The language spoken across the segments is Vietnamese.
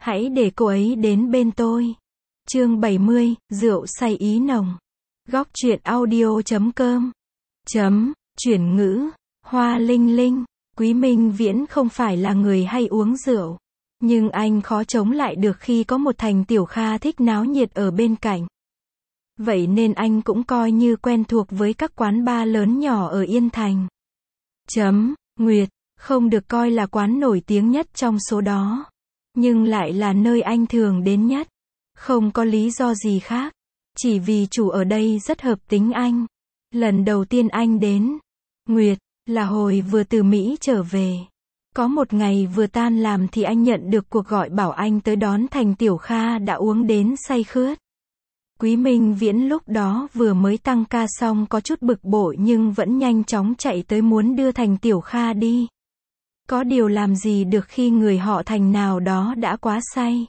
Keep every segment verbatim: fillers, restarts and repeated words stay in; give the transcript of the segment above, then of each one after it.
Hãy để cô ấy đến bên tôi. Chương bảy mươi, rượu say ý nồng. Góc truyện audio chấm com. Chấm, chuyển ngữ, Hoa Linh Linh. Quý Minh Viễn không phải là người hay uống rượu. Nhưng anh khó chống lại được khi có một Thành Tiểu Kha thích náo nhiệt ở bên cạnh. Vậy nên anh cũng coi như quen thuộc với các quán bar lớn nhỏ ở Yên Thành. Chấm, Nguyệt, không được coi là quán nổi tiếng nhất trong số đó. Nhưng lại là nơi anh thường đến nhất. Không có lý do gì khác. Chỉ vì chủ ở đây rất hợp tính anh. Lần đầu tiên anh đến Nguyệt là hồi vừa từ Mỹ trở về. Có một ngày vừa tan làm thì anh nhận được cuộc gọi bảo anh tới đón Thành Tiểu Kha đã uống đến say khướt. Quý Minh Viễn lúc đó vừa mới tăng ca xong có chút bực bội nhưng vẫn nhanh chóng chạy tới muốn đưa Thành Tiểu Kha đi. Có điều làm gì được khi người họ Thành nào đó đã quá say.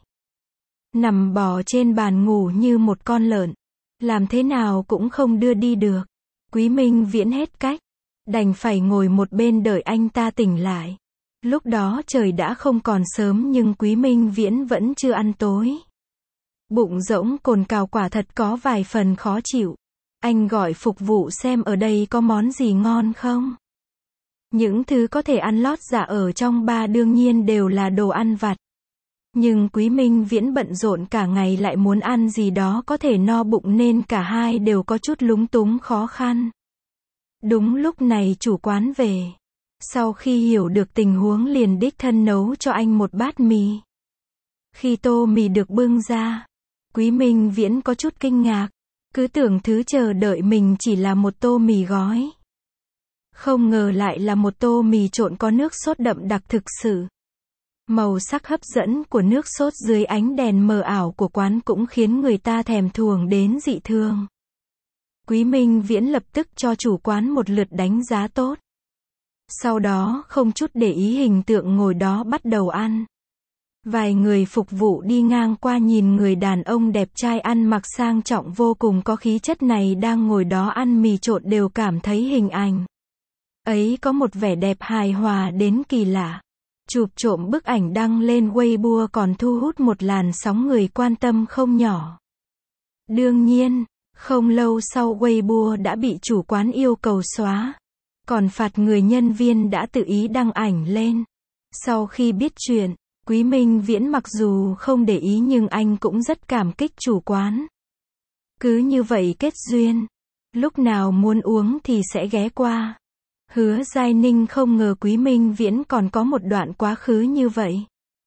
Nằm bò trên bàn ngủ như một con lợn. Làm thế nào cũng không đưa đi được. Quý Minh Viễn hết cách. Đành phải ngồi một bên đợi anh ta tỉnh lại. Lúc đó trời đã không còn sớm nhưng Quý Minh Viễn vẫn chưa ăn tối. Bụng rỗng cồn cào quả thật có vài phần khó chịu. Anh gọi phục vụ xem ở đây có món gì ngon không. Những thứ có thể ăn lót dạ ở trong bar đương nhiên đều là đồ ăn vặt. Nhưng Quý Minh Viễn bận rộn cả ngày lại muốn ăn gì đó có thể no bụng nên cả hai đều có chút lúng túng khó khăn. Đúng lúc này chủ quán về. Sau khi hiểu được tình huống liền đích thân nấu cho anh một bát mì. Khi tô mì được bưng ra, Quý Minh Viễn có chút kinh ngạc. Cứ tưởng thứ chờ đợi mình chỉ là một tô mì gói. Không ngờ lại là một tô mì trộn có nước sốt đậm đặc thực sự. Màu sắc hấp dẫn của nước sốt dưới ánh đèn mờ ảo của quán cũng khiến người ta thèm thuồng đến dị thường. Quý Minh Viễn lập tức cho chủ quán một lượt đánh giá tốt. Sau đó không chút để ý hình tượng ngồi đó bắt đầu ăn. Vài người phục vụ đi ngang qua nhìn người đàn ông đẹp trai ăn mặc sang trọng vô cùng có khí chất này đang ngồi đó ăn mì trộn đều cảm thấy hình ảnh ấy có một vẻ đẹp hài hòa đến kỳ lạ. Chụp trộm bức ảnh đăng lên Weibo còn thu hút một làn sóng người quan tâm không nhỏ. Đương nhiên, không lâu sau Weibo đã bị chủ quán yêu cầu xóa. Còn phạt người nhân viên đã tự ý đăng ảnh lên. Sau khi biết chuyện, Quý Minh Viễn mặc dù không để ý nhưng anh cũng rất cảm kích chủ quán. Cứ như vậy kết duyên. Lúc nào muốn uống thì sẽ ghé qua. Hứa Giai Ninh không ngờ Quý Minh Viễn còn có một đoạn quá khứ như vậy.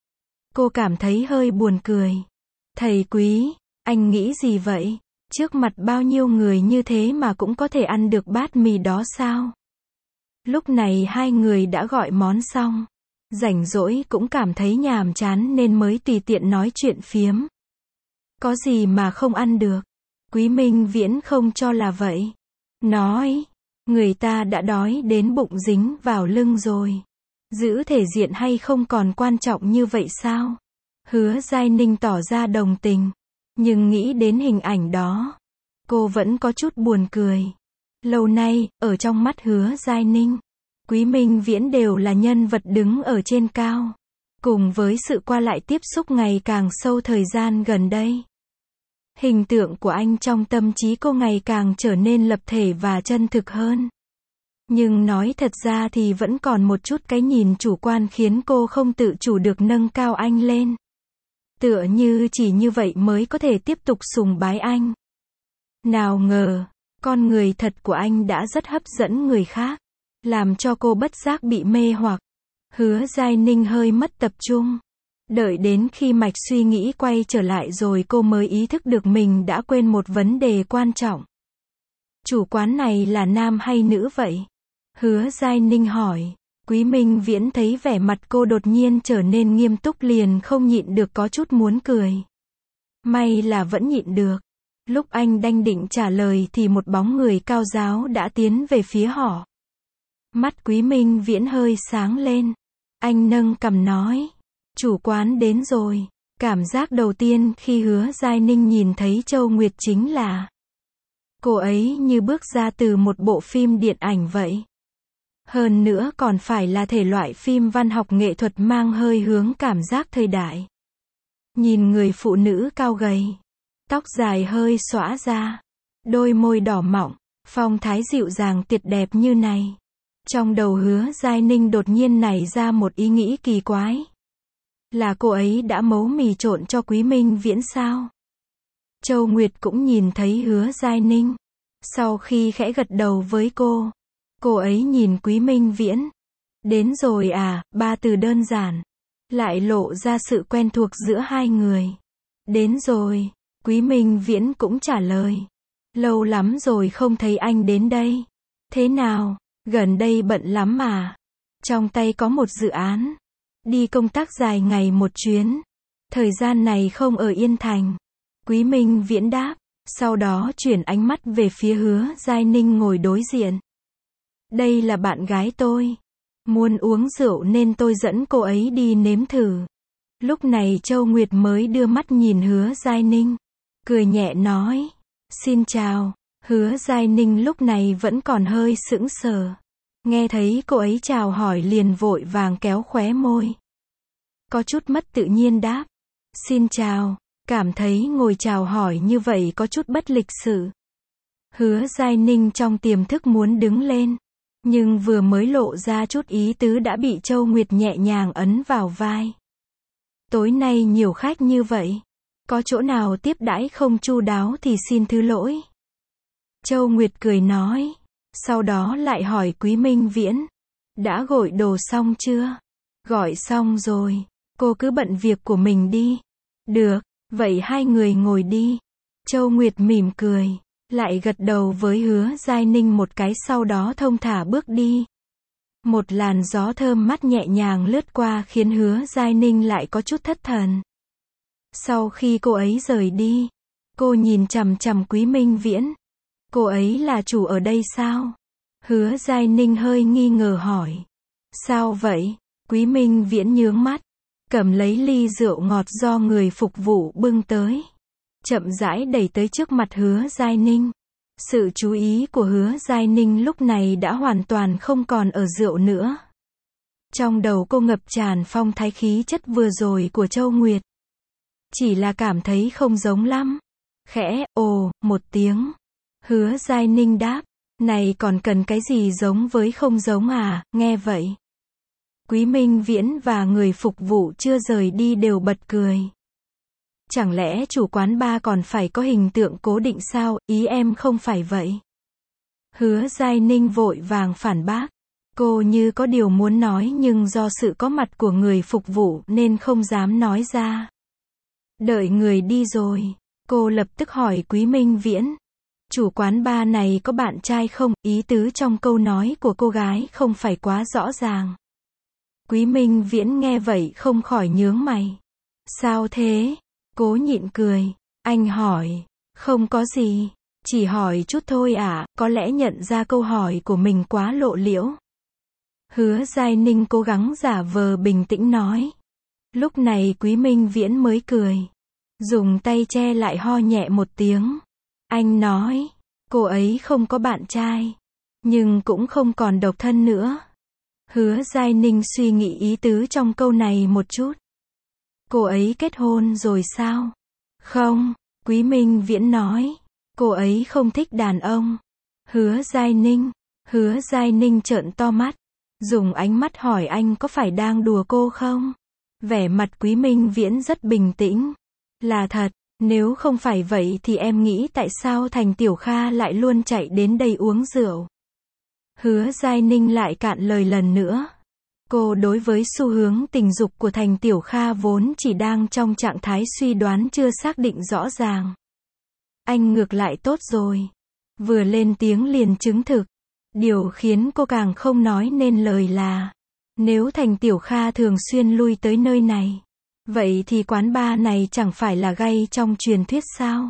Cô cảm thấy hơi buồn cười. Thầy Quý, anh nghĩ gì vậy? Trước mặt bao nhiêu người như thế mà cũng có thể ăn được bát mì đó sao? Lúc này hai người đã gọi món xong. Rảnh rỗi cũng cảm thấy nhàm chán nên mới tùy tiện nói chuyện phiếm. Có gì mà không ăn được? Quý Minh Viễn không cho là vậy. Nói, người ta đã đói đến bụng dính vào lưng rồi. Giữ thể diện hay không còn quan trọng như vậy sao? Hứa Giai Ninh tỏ ra đồng tình. Nhưng nghĩ đến hình ảnh đó, cô vẫn có chút buồn cười. Lâu nay, ở trong mắt Hứa Giai Ninh, Quý Minh Viễn đều là nhân vật đứng ở trên cao. Cùng với sự qua lại tiếp xúc ngày càng sâu thời gian gần đây. Hình tượng của anh trong tâm trí cô ngày càng trở nên lập thể và chân thực hơn. Nhưng nói thật ra thì vẫn còn một chút cái nhìn chủ quan khiến cô không tự chủ được nâng cao anh lên. Tựa như chỉ như vậy mới có thể tiếp tục sùng bái anh. Nào ngờ, con người thật của anh đã rất hấp dẫn người khác. Làm cho cô bất giác bị mê hoặc. Hứa Giai Ninh hơi mất tập trung. Đợi đến khi mạch suy nghĩ quay trở lại rồi cô mới ý thức được mình đã quên một vấn đề quan trọng. Chủ quán này là nam hay nữ vậy? Hứa Giai Ninh hỏi. Quý Minh Viễn thấy vẻ mặt cô đột nhiên trở nên nghiêm túc liền không nhịn được có chút muốn cười. May là vẫn nhịn được. Lúc anh đanh định trả lời thì một bóng người cao ráo đã tiến về phía họ. Mắt Quý Minh Viễn hơi sáng lên. Anh nâng cằm nói. Chủ quán đến rồi. Cảm giác đầu tiên khi Hứa Giai Ninh nhìn thấy Châu Nguyệt chính là cô ấy như bước ra từ một bộ phim điện ảnh vậy. Hơn nữa còn phải là thể loại phim văn học nghệ thuật mang hơi hướng cảm giác thời đại. Nhìn người phụ nữ cao gầy, tóc dài hơi xõa ra, đôi môi đỏ mọng, phong thái dịu dàng tuyệt đẹp như này. Trong đầu Hứa Giai Ninh đột nhiên nảy ra một ý nghĩ kỳ quái. Là cô ấy đã mấu mì trộn cho Quý Minh Viễn sao? Châu Nguyệt cũng nhìn thấy Hứa Giai Ninh. Sau khi khẽ gật đầu với cô, cô ấy nhìn Quý Minh Viễn. Đến rồi à, ba từ đơn giản. Lại lộ ra sự quen thuộc giữa hai người. Đến rồi, Quý Minh Viễn cũng trả lời. Lâu lắm rồi không thấy anh đến đây. Thế nào, gần đây bận lắm mà. Trong tay có một dự án. Đi công tác dài ngày một chuyến. Thời gian này không ở Yên Thành. Quý Minh Viễn đáp. Sau đó chuyển ánh mắt về phía Hứa Giai Ninh ngồi đối diện. Đây là bạn gái tôi. Muốn uống rượu nên tôi dẫn cô ấy đi nếm thử. Lúc này Châu Nguyệt mới đưa mắt nhìn Hứa Giai Ninh. Cười nhẹ nói. Xin chào. Hứa Giai Ninh lúc này vẫn còn hơi sững sờ. Nghe thấy cô ấy chào hỏi liền vội vàng kéo khóe môi. Có chút mất tự nhiên đáp. Xin chào. Cảm thấy ngồi chào hỏi như vậy có chút bất lịch sự. Hứa Giai Ninh trong tiềm thức muốn đứng lên. Nhưng vừa mới lộ ra chút ý tứ đã bị Châu Nguyệt nhẹ nhàng ấn vào vai. Tối nay nhiều khách như vậy. Có chỗ nào tiếp đãi không chu đáo thì xin thứ lỗi. Châu Nguyệt cười nói. Sau đó lại hỏi Quý Minh Viễn. Đã gọi đồ xong chưa? Gọi xong rồi. Cô cứ bận việc của mình đi. Được, vậy hai người ngồi đi. Châu Nguyệt mỉm cười. Lại gật đầu với Hứa Giai Ninh một cái sau đó thông thả bước đi. Một làn gió thơm mát nhẹ nhàng lướt qua khiến Hứa Giai Ninh lại có chút thất thần. Sau khi cô ấy rời đi, cô nhìn chằm chằm Quý Minh Viễn. Cô ấy là chủ ở đây sao? Hứa Giai Ninh hơi nghi ngờ hỏi. Sao vậy? Quý Minh Viễn nhướng mắt, cầm lấy ly rượu ngọt do người phục vụ bưng tới. Chậm rãi đẩy tới trước mặt Hứa Giai Ninh. Sự chú ý của Hứa Giai Ninh lúc này đã hoàn toàn không còn ở rượu nữa. Trong đầu cô ngập tràn phong thái khí chất vừa rồi của Châu Nguyệt. Chỉ là cảm thấy không giống lắm. Khẽ, ồ, một tiếng. Hứa Giai Ninh đáp. Này còn cần cái gì giống với không giống à, nghe vậy. Quý Minh Viễn và người phục vụ chưa rời đi đều bật cười. Chẳng lẽ chủ quán bar còn phải có hình tượng cố định sao, ý em không phải vậy. Hứa Giai Ninh vội vàng phản bác. Cô như có điều muốn nói nhưng do sự có mặt của người phục vụ nên không dám nói ra. Đợi người đi rồi, cô lập tức hỏi Quý Minh Viễn. Chủ quán bar này có bạn trai không? Ý tứ trong câu nói của cô gái không phải quá rõ ràng. Quý Minh Viễn nghe vậy không khỏi nhướng mày. Sao thế? Cố nhịn cười. Anh hỏi. Không có gì. Chỉ hỏi chút thôi à, có lẽ nhận ra câu hỏi của mình quá lộ liễu. Hứa Giai Ninh cố gắng giả vờ bình tĩnh nói. Lúc này Quý Minh Viễn mới cười. Dùng tay che lại ho nhẹ một tiếng. Anh nói. Cô ấy không có bạn trai. Nhưng cũng không còn độc thân nữa. Hứa Giai Ninh suy nghĩ ý tứ trong câu này một chút. Cô ấy kết hôn rồi sao? Không, Quý Minh Viễn nói. Cô ấy không thích đàn ông. Hứa Giai Ninh. Hứa Giai Ninh trợn to mắt. Dùng ánh mắt hỏi anh có phải đang đùa cô không? Vẻ mặt Quý Minh Viễn rất bình tĩnh. Là thật, nếu không phải vậy thì em nghĩ tại sao Thành Tiểu Kha lại luôn chạy đến đây uống rượu? Hứa Giai Ninh lại cạn lời lần nữa. Cô đối với xu hướng tình dục của Thành Tiểu Kha vốn chỉ đang trong trạng thái suy đoán chưa xác định rõ ràng. Anh ngược lại tốt rồi. Vừa lên tiếng liền chứng thực. Điều khiến cô càng không nói nên lời là, nếu Thành Tiểu Kha thường xuyên lui tới nơi này, vậy thì quán bar này chẳng phải là gay trong truyền thuyết sao?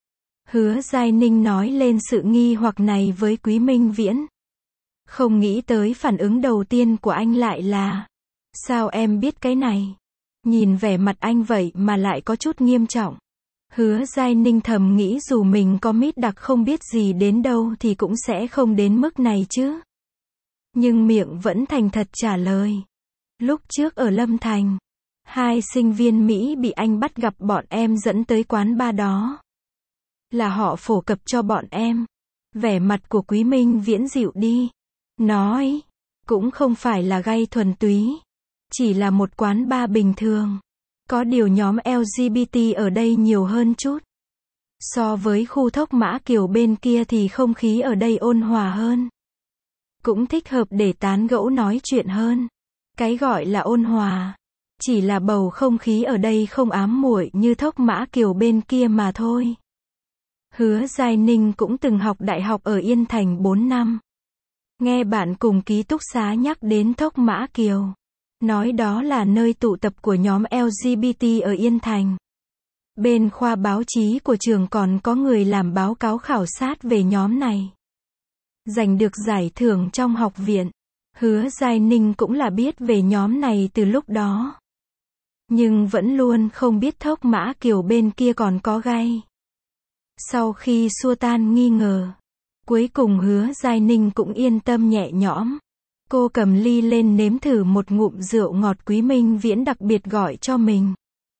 Hứa Giai Ninh nói lên sự nghi hoặc này với Quý Minh Viễn. Không nghĩ tới phản ứng đầu tiên của anh lại là, sao em biết cái này? Nhìn vẻ mặt anh vậy mà lại có chút nghiêm trọng. Hứa Giai Ninh thầm nghĩ dù mình có mít đặc không biết gì đến đâu thì cũng sẽ không đến mức này chứ. Nhưng miệng vẫn thành thật trả lời. Lúc trước ở Lâm Thành, Hai sinh viên Mỹ bị anh bắt gặp bọn em dẫn tới quán bar đó. Là họ phổ cập cho bọn em. Vẻ mặt của Quý Minh Viễn dịu đi. Nói, cũng không phải là gay thuần túy. Chỉ là một quán bar bình thường. Có điều nhóm lờ giê bê tê ở đây nhiều hơn chút. So với khu Thốc Mã Kiều bên kia thì không khí ở đây ôn hòa hơn. Cũng thích hợp để tán gẫu nói chuyện hơn. Cái gọi là ôn hòa, chỉ là bầu không khí ở đây không ám muội như Thốc Mã Kiều bên kia mà thôi. Hứa Giai Ninh cũng từng học đại học ở Yên Thành bốn năm. Nghe bạn cùng ký túc xá nhắc đến Thốc Mã Kiều. Nói đó là nơi tụ tập của nhóm lờ giê bê tê ở Yên Thành. Bên khoa báo chí của trường còn có người làm báo cáo khảo sát về nhóm này. Giành được giải thưởng trong học viện. Hứa Giai Ninh cũng là biết về nhóm này từ lúc đó. Nhưng vẫn luôn không biết Thốc Mã Kiều bên kia còn có gay. Sau khi xua tan nghi ngờ, cuối cùng Hứa Giai Ninh cũng yên tâm nhẹ nhõm. Cô cầm ly lên nếm thử một ngụm rượu ngọt Quý Minh Viễn đặc biệt gọi cho mình.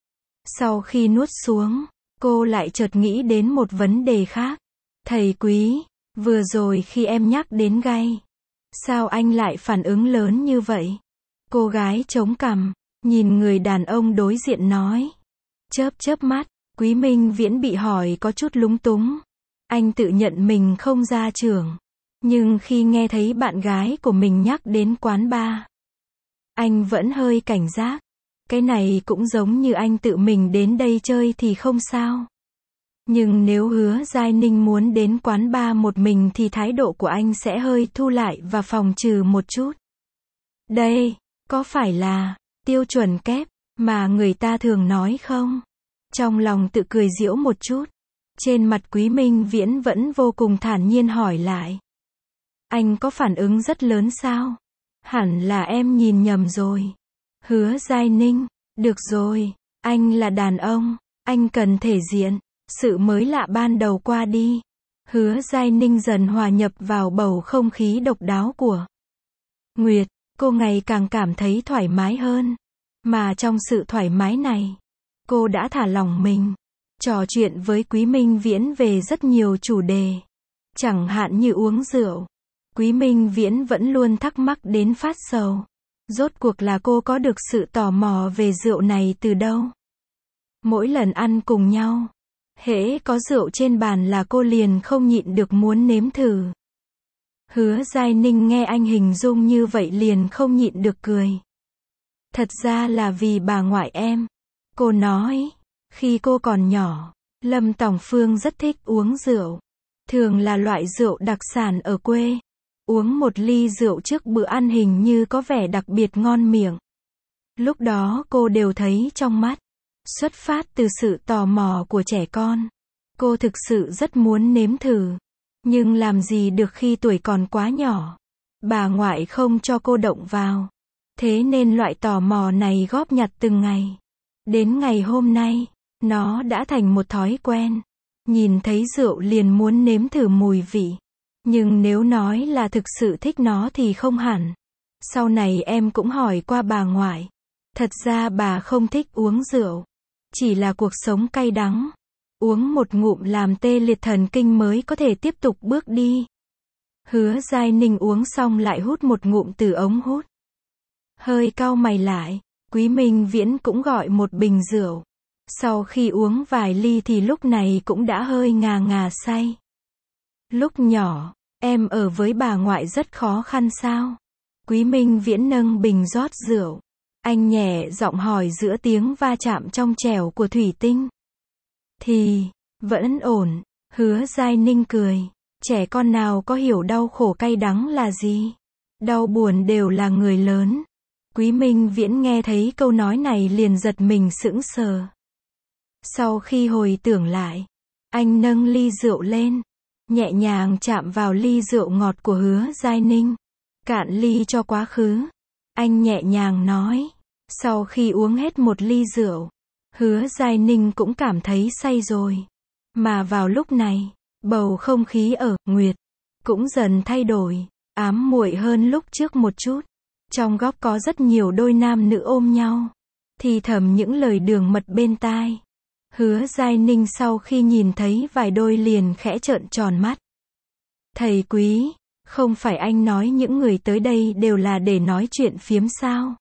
Sau khi nuốt xuống, cô lại chợt nghĩ đến một vấn đề khác. Thầy Quý, vừa rồi khi em nhắc đến gay, sao anh lại phản ứng lớn như vậy? Cô gái chống cằm, nhìn người đàn ông đối diện nói. Chớp chớp mắt, Quý Minh Viễn bị hỏi có chút lúng túng. Anh tự nhận mình không gia trưởng. Nhưng khi nghe thấy bạn gái của mình nhắc đến quán bar, anh vẫn hơi cảnh giác. Cái này cũng giống như anh tự mình đến đây chơi thì không sao. Nhưng nếu Hứa Giai Ninh muốn đến quán bar một mình thì thái độ của anh sẽ hơi thu lại và phòng trừ một chút. Đây, có phải là tiêu chuẩn kép mà người ta thường nói không? Trong lòng tự cười giễu một chút. Trên mặt Quý Minh Viễn vẫn vô cùng thản nhiên hỏi lại. Anh có phản ứng rất lớn sao? Hẳn là em nhìn nhầm rồi. Hứa Giai Ninh, được rồi, anh là đàn ông, anh cần thể diện. Sự mới lạ ban đầu qua đi. Hứa Giai Ninh dần hòa nhập vào bầu không khí độc đáo của Nguyệt. Cô ngày càng cảm thấy thoải mái hơn. Mà trong sự thoải mái này, cô đã thả lỏng mình. Trò chuyện với Quý Minh Viễn về rất nhiều chủ đề. Chẳng hạn như uống rượu. Quý Minh Viễn vẫn luôn thắc mắc đến phát sầu. Rốt cuộc là cô có được sự tò mò về rượu này từ đâu? Mỗi lần ăn cùng nhau, hễ có rượu trên bàn là cô liền không nhịn được muốn nếm thử. Hứa Giai Ninh nghe anh hình dung như vậy liền không nhịn được cười. Thật ra là vì bà ngoại em. Cô nói, khi cô còn nhỏ, Lâm Tòng Phương rất thích uống rượu. Thường là loại rượu đặc sản ở quê. Uống một ly rượu trước bữa ăn hình như có vẻ đặc biệt ngon miệng. Lúc đó cô đều thấy trong mắt. Xuất phát từ sự tò mò của trẻ con. Cô thực sự rất muốn nếm thử. Nhưng làm gì được khi tuổi còn quá nhỏ. Bà ngoại không cho cô động vào. Thế nên loại tò mò này góp nhặt từng ngày. Đến ngày hôm nay, nó đã thành một thói quen. Nhìn thấy rượu liền muốn nếm thử mùi vị. Nhưng nếu nói là thực sự thích nó thì không hẳn. Sau này em cũng hỏi qua bà ngoại. Thật ra bà không thích uống rượu. Chỉ là cuộc sống cay đắng. Uống một ngụm làm tê liệt thần kinh mới có thể tiếp tục bước đi. Hứa Giai Ninh uống xong lại hút một ngụm từ ống hút. Hơi cau mày lại, Quý Minh Viễn cũng gọi một bình rượu. Sau khi uống vài ly thì lúc này cũng đã hơi ngà ngà say. Lúc nhỏ, em ở với bà ngoại rất khó khăn sao? Quý Minh Viễn nâng bình rót rượu. Anh nhẹ giọng hỏi giữa tiếng va chạm trong trẻo của thủy tinh. Thì, vẫn ổn. Hứa Giai Ninh cười. Trẻ con nào có hiểu đau khổ cay đắng là gì? Đau buồn đều là người lớn. Quý Minh Viễn nghe thấy câu nói này liền giật mình sững sờ. Sau khi hồi tưởng lại, anh nâng ly rượu lên, nhẹ nhàng chạm vào ly rượu ngọt của Hứa Giai Ninh. Cạn ly cho quá khứ. Anh nhẹ nhàng nói. Sau khi uống hết một ly rượu, Hứa Giai Ninh cũng cảm thấy say rồi. Mà vào lúc này, bầu không khí ở Nguyệt cũng dần thay đổi, ám muội hơn lúc trước một chút. Trong góc có rất nhiều đôi nam nữ ôm nhau. thì thầm những lời đường mật bên tai. Hứa Giai Ninh sau khi nhìn thấy vài đôi liền khẽ trợn tròn mắt. Thầy Quý, không phải anh nói những người tới đây đều là để nói chuyện phiếm sao?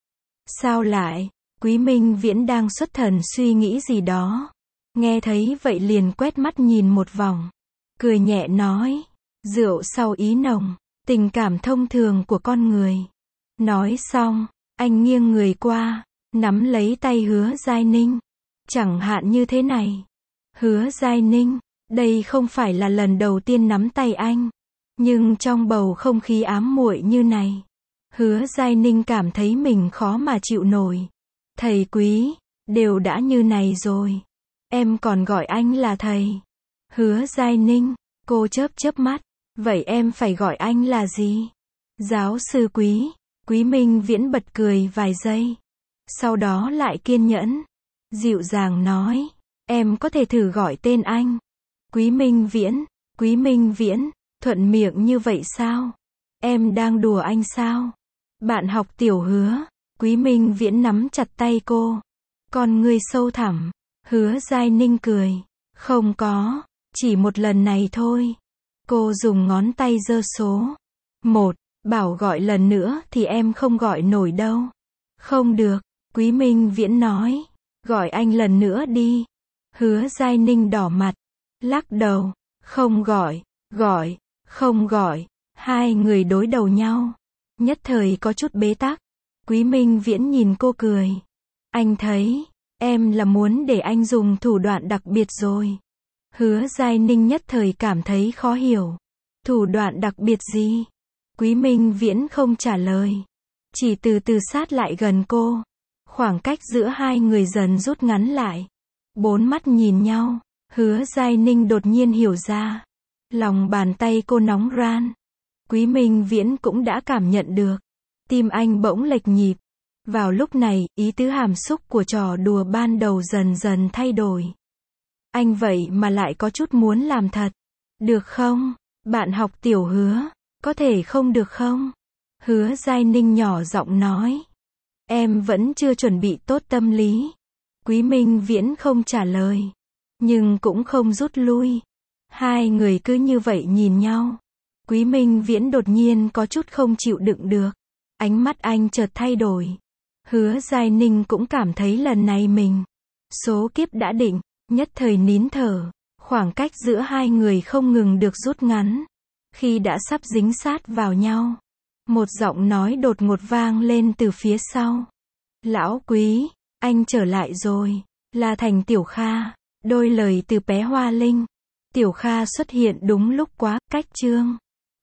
Sao lại? Quý Minh Viễn đang xuất thần suy nghĩ gì đó. Nghe thấy vậy liền quét mắt nhìn một vòng. Cười nhẹ nói. Rượu sau ý nồng, tình cảm thông thường của con người. Nói xong, anh nghiêng người qua, nắm lấy tay Hứa Giai Ninh. Chẳng hạn như thế này. Hứa Giai Ninh, đây không phải là lần đầu tiên nắm tay anh. Nhưng trong bầu không khí ám muội như này, Hứa Giai Ninh cảm thấy mình khó mà chịu nổi. Thầy Quý, đều đã như này rồi. Em còn gọi anh là thầy. Hứa Giai Ninh, cô chớp chớp mắt. Vậy em phải gọi anh là gì? Giáo sư Quý. Quý Minh Viễn bật cười vài giây. Sau đó lại kiên nhẫn, dịu dàng nói. Em có thể thử gọi tên anh. Quý Minh Viễn. Quý Minh Viễn. Thuận miệng như vậy sao? Em đang đùa anh sao? Bạn học tiểu Hứa. Quý Minh Viễn nắm chặt tay cô. Con ngươi sâu thẳm. Hứa Giai Ninh cười. Không có, chỉ một lần này thôi. Cô dùng ngón tay giơ số. Một, bảo gọi lần nữa thì em không gọi nổi đâu. Không được, Quý Minh Viễn nói. Gọi anh lần nữa đi. Hứa Giai Ninh đỏ mặt. Lắc đầu. Không gọi, gọi, không gọi. Hai người đối đầu nhau. Nhất thời có chút bế tắc. Quý Minh Viễn nhìn cô cười. Anh thấy, em là muốn để anh dùng thủ đoạn đặc biệt rồi. Hứa Giai Ninh nhất thời cảm thấy khó hiểu. Thủ đoạn đặc biệt gì? Quý Minh Viễn không trả lời. Chỉ từ từ sát lại gần cô. Khoảng cách giữa hai người dần rút ngắn lại. Bốn mắt nhìn nhau. Hứa Giai Ninh đột nhiên hiểu ra. Lòng bàn tay cô nóng ran. Quý Minh Viễn cũng đã cảm nhận được. Tim anh bỗng lệch nhịp. Vào lúc này, ý tứ hàm xúc của trò đùa ban đầu dần dần thay đổi. Anh vậy mà lại có chút muốn làm thật. Được không? Bạn học tiểu Hứa. Có thể không được không? Hứa Giai Ninh nhỏ giọng nói. Em vẫn chưa chuẩn bị tốt tâm lý. Quý Minh Viễn không trả lời. Nhưng cũng không rút lui. Hai người cứ như vậy nhìn nhau. Quý Minh Viễn đột nhiên có chút không chịu đựng được. Ánh mắt anh chợt thay đổi. Hứa Giai Ninh cũng cảm thấy lần này mình. Số kiếp đã định. Nhất thời nín thở. Khoảng cách giữa hai người không ngừng được rút ngắn. Khi đã sắp dính sát vào nhau. Một giọng nói đột ngột vang lên từ phía sau. Lão Quý, anh trở lại rồi. Là Thành Tiểu Kha. Đôi lời từ bé Hoa Linh. Tiểu Kha xuất hiện đúng lúc quá, cách chương.